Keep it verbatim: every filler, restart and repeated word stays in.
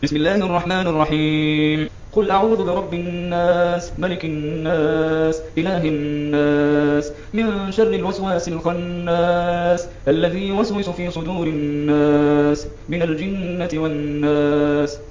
بسم الله الرحمن الرحيم. قل أعوذ برب الناس، ملك الناس، إله الناس، من شر الوسواس الخناس، الذي يوسوس في صدور الناس من الجنة والناس.